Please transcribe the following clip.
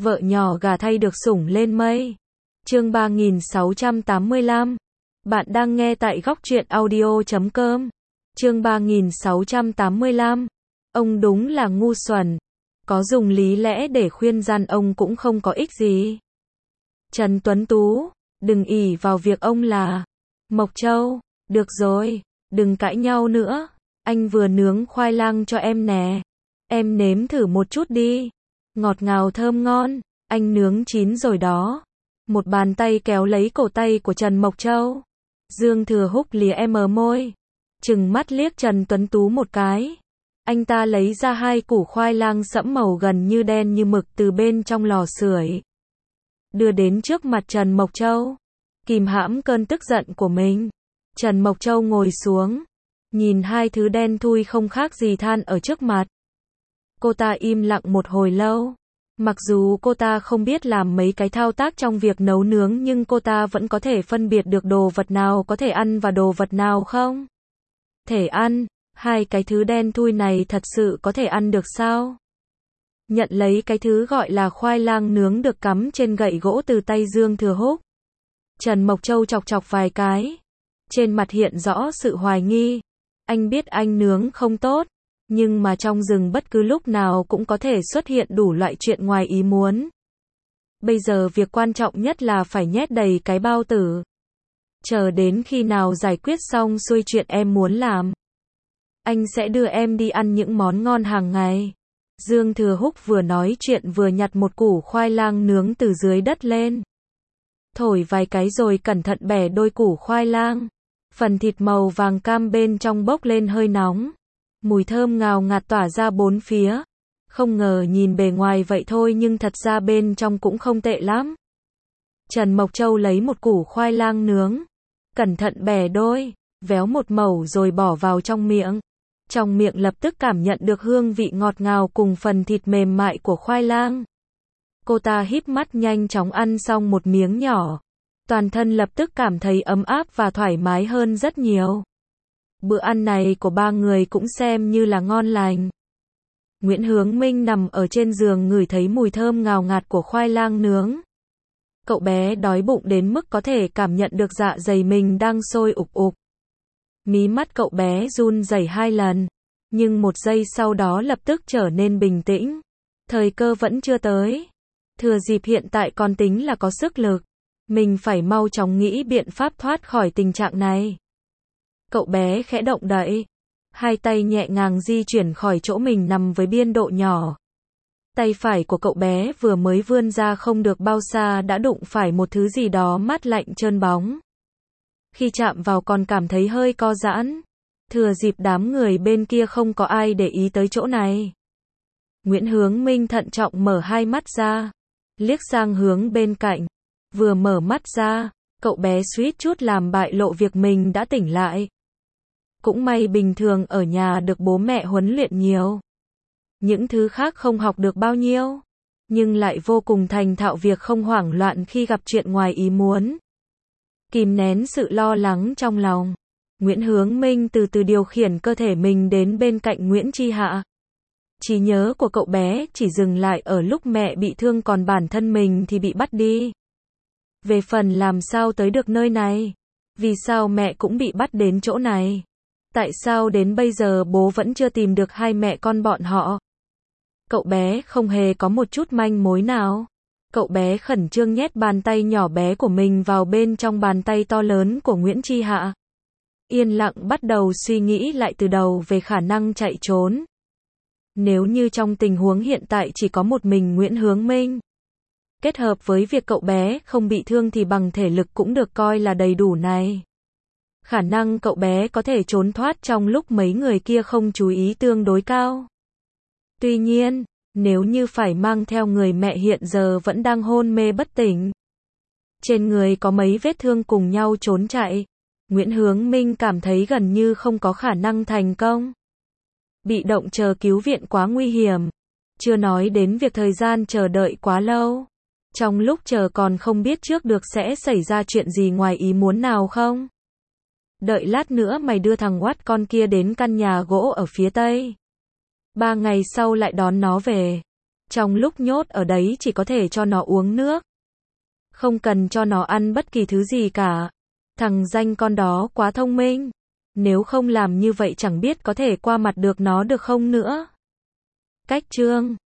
Vợ nhỏ gà thay được sủng lên mây. Chương 3685. Bạn đang nghe tại góc truyện audio.com. Chương 3685. Ông đúng là ngu xuẩn. Có dùng lý lẽ để khuyên răn ông cũng không có ích gì. Trần Tuấn Tú, đừng ỷ vào việc ông là Mộc Châu. Được rồi, đừng cãi nhau nữa. Anh vừa nướng khoai lang cho em nè. Em nếm thử một chút đi. Ngọt ngào thơm ngon. Anh nướng chín rồi đó. Một bàn tay kéo lấy cổ tay của Trần Mộc Châu. Dương Thừa Húc lìa em ở môi. Trừng mắt liếc Trần Tuấn Tú một cái. Anh ta lấy ra hai củ khoai lang sẫm màu gần như đen như mực từ bên trong lò sưởi. Đưa đến trước mặt Trần Mộc Châu. Kìm hãm cơn tức giận của mình. Trần Mộc Châu ngồi xuống. Nhìn hai thứ đen thui không khác gì than ở trước mặt. Cô ta im lặng một hồi lâu. Mặc dù cô ta không biết làm mấy cái thao tác trong việc nấu nướng nhưng cô ta vẫn có thể phân biệt được đồ vật nào có thể ăn và đồ vật nào không thể ăn. Hai cái thứ đen thui này thật sự có thể ăn được sao? Nhận lấy cái thứ gọi là khoai lang nướng được cắm trên gậy gỗ từ tay Dương Thừa Húc. Trần Mộc Châu chọc chọc vài cái. Trên mặt hiện rõ sự hoài nghi. Anh biết anh nướng không tốt. Nhưng mà trong rừng bất cứ lúc nào cũng có thể xuất hiện đủ loại chuyện ngoài ý muốn. Bây giờ việc quan trọng nhất là phải nhét đầy cái bao tử. Chờ đến khi nào giải quyết xong xuôi chuyện em muốn làm. Anh sẽ đưa em đi ăn những món ngon hàng ngày. Dương Thừa Húc vừa nói chuyện vừa nhặt một củ khoai lang nướng từ dưới đất lên. Thổi vài cái rồi cẩn thận bẻ đôi củ khoai lang. Phần thịt màu vàng cam bên trong bốc lên hơi nóng. Mùi thơm ngào ngạt tỏa ra bốn phía. Không ngờ nhìn bề ngoài vậy thôi nhưng thật ra bên trong cũng không tệ lắm. Trần Mộc Châu lấy một củ khoai lang nướng. Cẩn thận bẻ đôi, véo một mẩu rồi bỏ vào trong miệng. Trong miệng lập tức cảm nhận được hương vị ngọt ngào cùng phần thịt mềm mại của khoai lang. Cô ta híp mắt nhanh chóng ăn xong một miếng nhỏ. Toàn thân lập tức cảm thấy ấm áp và thoải mái hơn rất nhiều. Bữa ăn này của ba người cũng xem như là ngon lành. Nguyễn Hướng Minh nằm ở trên giường ngửi thấy mùi thơm ngào ngạt của khoai lang nướng. Cậu bé đói bụng đến mức có thể cảm nhận được dạ dày mình đang sôi ục ục. Mí mắt cậu bé run rẩy hai lần, nhưng một giây sau đó lập tức trở nên bình tĩnh. Thời cơ vẫn chưa tới. Thừa dịp hiện tại còn tính là có sức lực. Mình phải mau chóng nghĩ biện pháp thoát khỏi tình trạng này. Cậu bé khẽ động đậy. Hai tay nhẹ nhàng di chuyển khỏi chỗ mình nằm với biên độ nhỏ. Tay phải của cậu bé vừa mới vươn ra không được bao xa đã đụng phải một thứ gì đó mát lạnh trơn bóng. Khi chạm vào còn cảm thấy hơi co giãn. Thừa dịp đám người bên kia không có ai để ý tới chỗ này. Nguyễn Hướng Minh thận trọng mở hai mắt ra. Liếc sang hướng bên cạnh. Vừa mở mắt ra, cậu bé suýt chút làm bại lộ việc mình đã tỉnh lại. Cũng may bình thường ở nhà được bố mẹ huấn luyện nhiều. Những thứ khác không học được bao nhiêu. Nhưng lại vô cùng thành thạo việc không hoảng loạn khi gặp chuyện ngoài ý muốn. Kìm nén sự lo lắng trong lòng. Nguyễn Hướng Minh từ từ điều khiển cơ thể mình đến bên cạnh Nguyễn Chi Hạ. Trí nhớ của cậu bé chỉ dừng lại ở lúc mẹ bị thương còn bản thân mình thì bị bắt đi. Về phần làm sao tới được nơi này? Vì sao mẹ cũng bị bắt đến chỗ này? Tại sao đến bây giờ bố vẫn chưa tìm được hai mẹ con bọn họ? Cậu bé không hề có một chút manh mối nào. Cậu bé khẩn trương nhét bàn tay nhỏ bé của mình vào bên trong bàn tay to lớn của Nguyễn Chi Hạ. Yên lặng bắt đầu suy nghĩ lại từ đầu về khả năng chạy trốn. Nếu như trong tình huống hiện tại chỉ có một mình Nguyễn Hướng Minh, kết hợp với việc cậu bé không bị thương thì bằng thể lực cũng được coi là đầy đủ này. Khả năng cậu bé có thể trốn thoát trong lúc mấy người kia không chú ý tương đối cao. Tuy nhiên, nếu như phải mang theo người mẹ hiện giờ vẫn đang hôn mê bất tỉnh, trên người có mấy vết thương cùng nhau trốn chạy, Nguyễn Hướng Minh cảm thấy gần như không có khả năng thành công. Bị động chờ cứu viện quá nguy hiểm, chưa nói đến việc thời gian chờ đợi quá lâu. Trong lúc chờ còn không biết trước được sẽ xảy ra chuyện gì ngoài ý muốn nào không. Đợi lát nữa mày đưa thằng oát con kia đến căn nhà gỗ ở phía tây. 3 ngày sau lại đón nó về. Trong lúc nhốt ở đấy chỉ có thể cho nó uống nước. Không cần cho nó ăn bất kỳ thứ gì cả. Thằng danh con đó quá thông minh. Nếu không làm như vậy chẳng biết có thể qua mặt được nó được không nữa. Cách chương